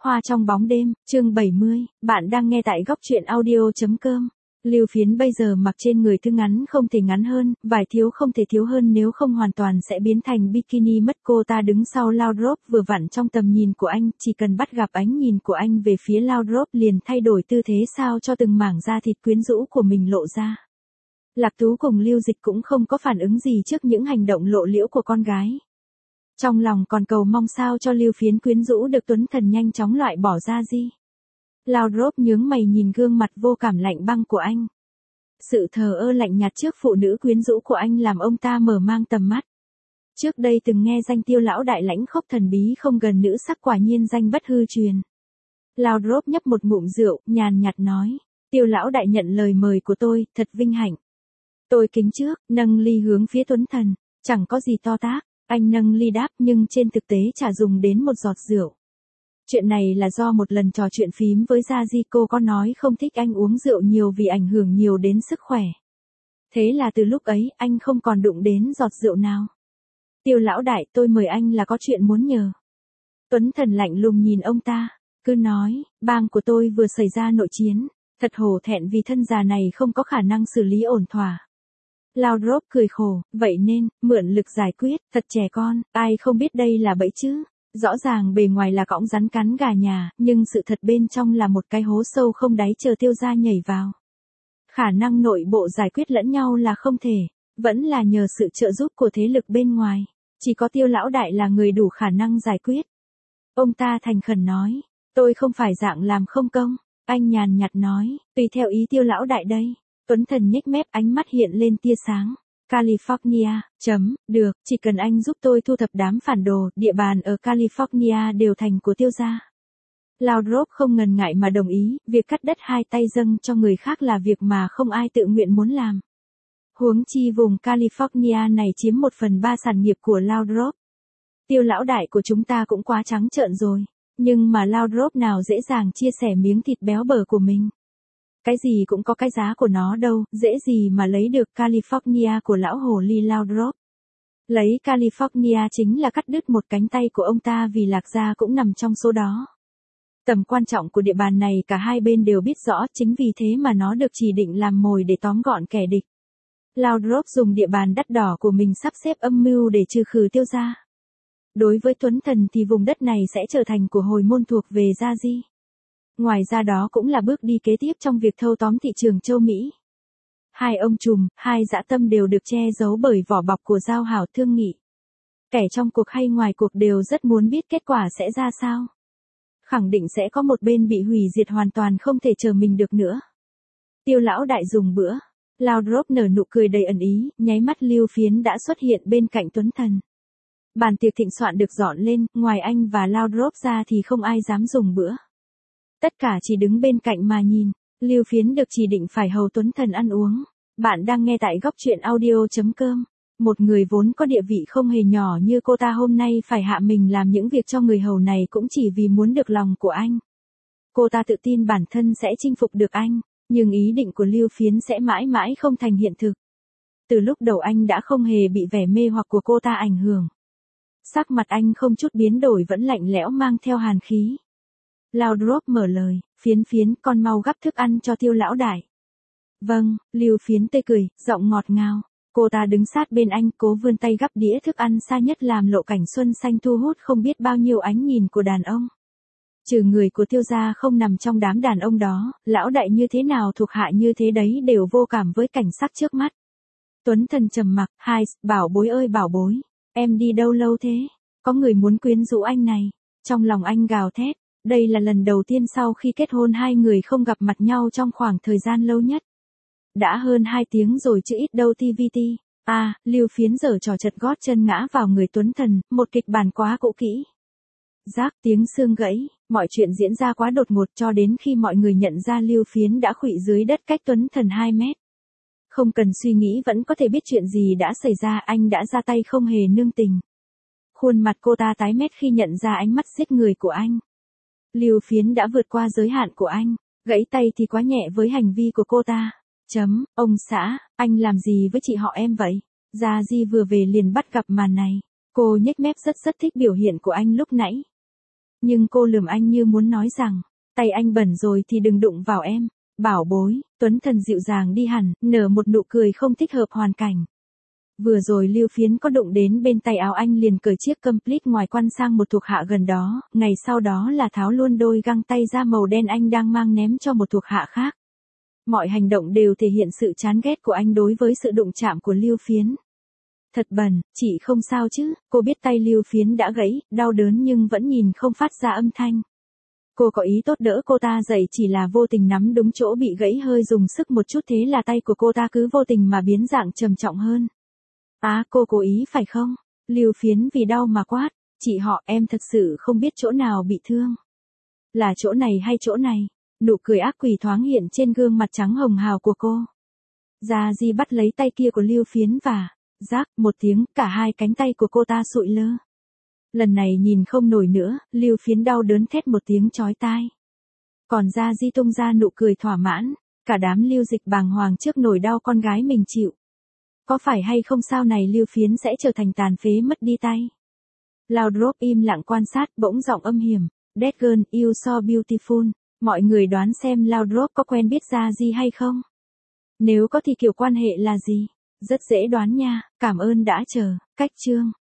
Hoa trong bóng đêm, chương 70, bạn đang nghe tại góc truyện audio.com. Lưu Phiến bây giờ mặc trên người thứ ngắn không thể ngắn hơn, vải thiếu không thể thiếu hơn, nếu không hoàn toàn sẽ biến thành bikini mất. Cô ta đứng sau Laudrop vừa vặn trong tầm nhìn của anh, chỉ cần bắt gặp ánh nhìn của anh về phía Laudrop liền thay đổi tư thế sao cho từng mảng da thịt quyến rũ của mình lộ ra. Lạc Tú cùng Lưu Dịch cũng không có phản ứng gì trước những hành động lộ liễu của con gái. Trong lòng còn cầu mong sao cho Lưu Phiến quyến rũ được Tuấn Thần nhanh chóng loại bỏ ra gì. Laudrop nhướng mày nhìn gương mặt vô cảm lạnh băng của anh. Sự thờ ơ lạnh nhạt trước phụ nữ quyến rũ của anh làm ông ta mở mang tầm mắt. Trước đây từng nghe danh Tiêu lão đại lãnh khốc thần bí không gần nữ sắc, quả nhiên danh bất hư truyền. Laudrop nhấp một ngụm rượu, nhàn nhạt nói, Tiêu lão đại nhận lời mời của tôi, thật vinh hạnh. Tôi kính trước, nâng ly hướng phía Tuấn Thần, chẳng có gì to tát. Anh nâng ly đáp nhưng trên thực tế chả dùng đến một giọt rượu. Chuyện này là do một lần trò chuyện phím với Gia Di, cô có nói không thích anh uống rượu nhiều vì ảnh hưởng nhiều đến sức khỏe. Thế là từ lúc ấy anh không còn đụng đến giọt rượu nào. Tiêu lão đại, tôi mời anh là có chuyện muốn nhờ. Tuấn Thần lạnh lùng nhìn ông ta, cứ nói, bang của tôi vừa xảy ra nội chiến, thật hổ thẹn vì thân già này không có khả năng xử lý ổn thỏa. Laudrop cười khổ, vậy nên, mượn lực giải quyết, thật trẻ con, ai không biết đây là bẫy chứ. Rõ ràng bề ngoài là cõng rắn cắn gà nhà, nhưng sự thật bên trong là một cái hố sâu không đáy chờ Tiêu gia nhảy vào. Khả năng nội bộ giải quyết lẫn nhau là không thể, vẫn là nhờ sự trợ giúp của thế lực bên ngoài. Chỉ có Tiêu lão đại là người đủ khả năng giải quyết. Ông ta thành khẩn nói, tôi không phải dạng làm không công. Anh nhàn nhạt nói, tùy theo ý Tiêu lão đại đây. Tuấn Thần nhếch mép, ánh mắt hiện lên tia sáng. California, được, chỉ cần anh giúp tôi thu thập đám phản đồ, địa bàn ở California đều thành của Tiêu gia. Laudrop không ngần ngại mà đồng ý, việc cắt đất hai tay dâng cho người khác là việc mà không ai tự nguyện muốn làm. Huống chi vùng California này chiếm 1/3 sản nghiệp của Laudrop. Tiêu lão đại của chúng ta cũng quá trắng trợn rồi, nhưng mà Laudrop nào dễ dàng chia sẻ miếng thịt béo bở của mình. Cái gì cũng có cái giá của nó đâu, dễ gì mà lấy được California của lão hồ ly Laudrop. Lấy California chính là cắt đứt một cánh tay của ông ta, vì Lạc gia cũng nằm trong số đó. Tầm quan trọng của địa bàn này cả hai bên đều biết rõ, chính vì thế mà nó được chỉ định làm mồi để tóm gọn kẻ địch. Laudrop dùng địa bàn đắt đỏ của mình sắp xếp âm mưu để trừ khử Tiêu gia. Đối với Tuấn Thần thì vùng đất này sẽ trở thành của hồi môn thuộc về Gia Di. Ngoài ra đó cũng là bước đi kế tiếp trong việc thâu tóm thị trường châu Mỹ. Hai ông trùm, hai dã tâm đều được che giấu bởi vỏ bọc của giao hảo thương nghị. Kẻ trong cuộc hay ngoài cuộc đều rất muốn biết kết quả sẽ ra sao. Khẳng định sẽ có một bên bị hủy diệt hoàn toàn không thể chờ mình được nữa. Tiêu lão đại dùng bữa. Laudrop nở nụ cười đầy ẩn ý, nháy mắt Lưu Phiến đã xuất hiện bên cạnh Tuấn Thần. Bàn tiệc thịnh soạn được dọn lên, ngoài anh và Laudrop ra thì không ai dám dùng bữa. Tất cả chỉ đứng bên cạnh mà nhìn. Lưu Phiến được chỉ định phải hầu Tuấn Thần ăn uống. Bạn đang nghe tại góc truyện audio.com. Một người vốn có địa vị không hề nhỏ như cô ta hôm nay phải hạ mình làm những việc cho người hầu này cũng chỉ vì muốn được lòng của anh. Cô ta tự tin bản thân sẽ chinh phục được anh, nhưng ý định của Lưu Phiến sẽ mãi mãi không thành hiện thực. Từ lúc đầu anh đã không hề bị vẻ mê hoặc của cô ta ảnh hưởng. Sắc mặt anh không chút biến đổi, vẫn lạnh lẽo mang theo hàn khí. Laudrop mở lời, Phiến, con mau gắp thức ăn cho Tiêu lão đại. Vâng, Lưu Phiến tươi cười, giọng ngọt ngào. Cô ta đứng sát bên anh, cố vươn tay gắp đĩa thức ăn xa nhất, làm lộ cảnh xuân xanh thu hút không biết bao nhiêu ánh nhìn của đàn ông. Trừ người của Tiêu gia không nằm trong đám đàn ông đó, lão đại như thế nào thuộc hạ như thế đấy đều vô cảm với cảnh sắc trước mắt. Tuấn Thần trầm mặc, bảo bối ơi bảo bối, em đi đâu lâu thế? Có người muốn quyến rũ anh này. Trong lòng anh gào thét. Đây là lần đầu tiên sau khi kết hôn hai người không gặp mặt nhau trong khoảng thời gian lâu nhất. Đã hơn 2 tiếng rồi chứ ít đâu TVT. Lưu Phiến giở trò chật gót chân ngã vào người Tuấn Thần, một kịch bản quá cũ kỹ. Rác tiếng xương gãy, mọi chuyện diễn ra quá đột ngột cho đến khi mọi người nhận ra Lưu Phiến đã khuỵu dưới đất cách Tuấn Thần 2 mét. Không cần suy nghĩ vẫn có thể biết chuyện gì đã xảy ra, anh đã ra tay không hề nương tình. Khuôn mặt cô ta tái mét khi nhận ra ánh mắt giết người của anh. Lưu Phiến đã vượt qua giới hạn của anh, gãy tay thì quá nhẹ với hành vi của cô ta. Ông xã, anh làm gì với chị họ em vậy? Gia Di vừa về liền bắt gặp màn này. Cô nhếch mép rất thích biểu hiện của anh lúc nãy. Nhưng cô lườm anh như muốn nói rằng, tay anh bẩn rồi thì đừng đụng vào em. Bảo bối, Tuấn Thần dịu dàng đi hẳn, nở một nụ cười không thích hợp hoàn cảnh. Vừa rồi Lưu Phiến có đụng đến bên tay áo anh liền cởi chiếc complete ngoài quan sang một thuộc hạ gần đó, ngày sau đó là tháo luôn đôi găng tay da màu đen anh đang mang ném cho một thuộc hạ khác. Mọi hành động đều thể hiện sự chán ghét của anh đối với sự đụng chạm của Lưu Phiến. Thật bẩn, chị không sao chứ, cô biết tay Lưu Phiến đã gãy, đau đớn nhưng vẫn nhìn không phát ra âm thanh. Cô có ý tốt đỡ cô ta dậy chỉ là vô tình nắm đúng chỗ bị gãy hơi dùng sức một chút thế là tay của cô ta cứ vô tình mà biến dạng trầm trọng hơn. Cô cố ý phải không? Lưu Phiến vì đau mà quát, chị họ em thật sự không biết chỗ nào bị thương. Là chỗ này hay chỗ này? Nụ cười ác quỷ thoáng hiện trên gương mặt trắng hồng hào của cô. Gia Di bắt lấy tay kia của Lưu Phiến và, rác, một tiếng, cả hai cánh tay của cô ta sụi lơ. Lần này nhìn không nổi nữa, Lưu Phiến đau đớn thét một tiếng chói tai. Còn Gia Di tung ra nụ cười thỏa mãn, cả đám Lưu Dịch bàng hoàng trước nỗi đau con gái mình chịu. Có phải hay không sau này Lưu Phiến sẽ trở thành tàn phế mất đi tay? Laudrup im lặng quan sát bỗng giọng âm hiểm, That girl, you so beautiful. Mọi người đoán xem Laudrup có quen biết Gia Di hay không? Nếu có thì kiểu quan hệ là gì? Rất dễ đoán nha, cảm ơn đã chờ, cách chương.